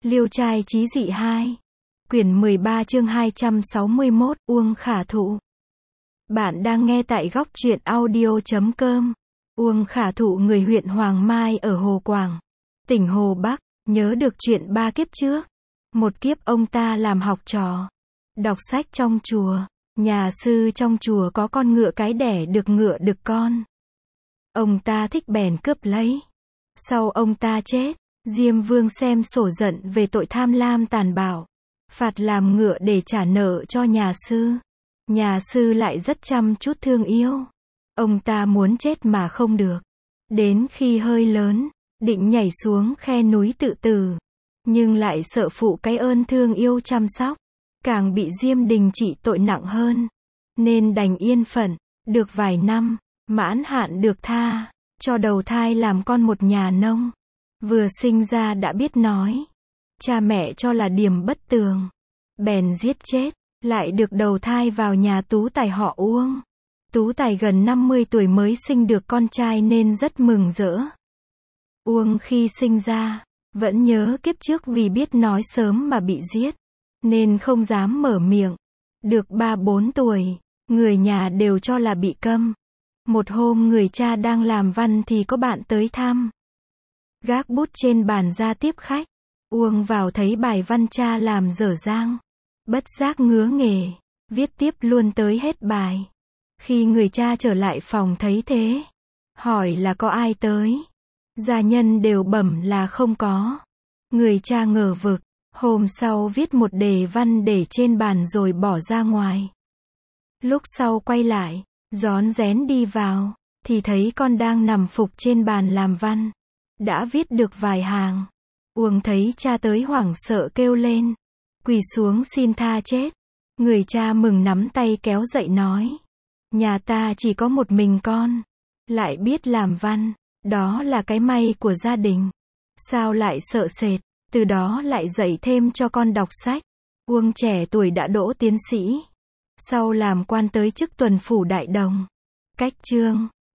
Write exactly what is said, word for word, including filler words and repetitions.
Liêu trai chí dị hai. Quyển mười ba chương hai trăm sáu mươi mốt, Uông Khả Thụ. Bạn đang nghe tại góc truyện audio chấm com. Uông Khả Thụ người huyện Hoàng Mai ở Hồ Quảng, tỉnh Hồ Bắc, nhớ được chuyện ba kiếp trước. Một kiếp ông ta làm học trò, đọc sách trong chùa. Nhà sư trong chùa có con ngựa cái đẻ được ngựa đực con. Ông ta thích bèn cướp lấy. Sau ông ta chết, Diêm Vương xem sổ giận về tội tham lam tàn bạo, phạt làm ngựa để trả nợ cho nhà sư. Nhà sư lại rất chăm chút thương yêu. Ông ta muốn chết mà không được. Đến khi hơi lớn, định nhảy xuống khe núi tự tử, nhưng lại sợ phụ cái ơn thương yêu chăm sóc, càng bị Diêm Đình trị tội nặng hơn, nên đành yên phận. Được vài năm, mãn hạn được tha, cho đầu thai làm con một nhà nông. Vừa sinh ra đã biết nói, cha mẹ cho là điềm bất tường, bèn giết chết, lại được đầu thai vào nhà Tú Tài họ Uông. Tú Tài gần năm mươi tuổi mới sinh được con trai nên rất mừng rỡ. Uông khi sinh ra, vẫn nhớ kiếp trước vì biết nói sớm mà bị giết, nên không dám mở miệng. Được ba bốn tuổi, người nhà đều cho là bị câm. Một hôm người cha đang làm văn thì có bạn tới thăm. Gác bút trên bàn ra tiếp khách. Uông vào thấy bài văn cha làm dở dang, bất giác ngứa nghề, viết tiếp luôn tới hết bài. Khi người cha trở lại phòng thấy thế, hỏi là có ai tới. Gia nhân đều bẩm là không có. Người cha ngờ vực, hôm sau viết một đề văn để trên bàn rồi bỏ ra ngoài. Lúc sau quay lại, rón rén đi vào, thì thấy con đang nằm phục trên bàn làm văn. Đã viết được vài hàng. Uông thấy cha tới hoảng sợ kêu lên, quỳ xuống xin tha chết. Người cha mừng nắm tay kéo dậy nói, nhà ta chỉ có một mình con, lại biết làm văn, đó là cái may của gia đình. Sao lại sợ sệt, từ đó lại dạy thêm cho con đọc sách. Uông trẻ tuổi đã đỗ tiến sĩ, sau làm quan tới chức tuần phủ đại đồng. Cách chương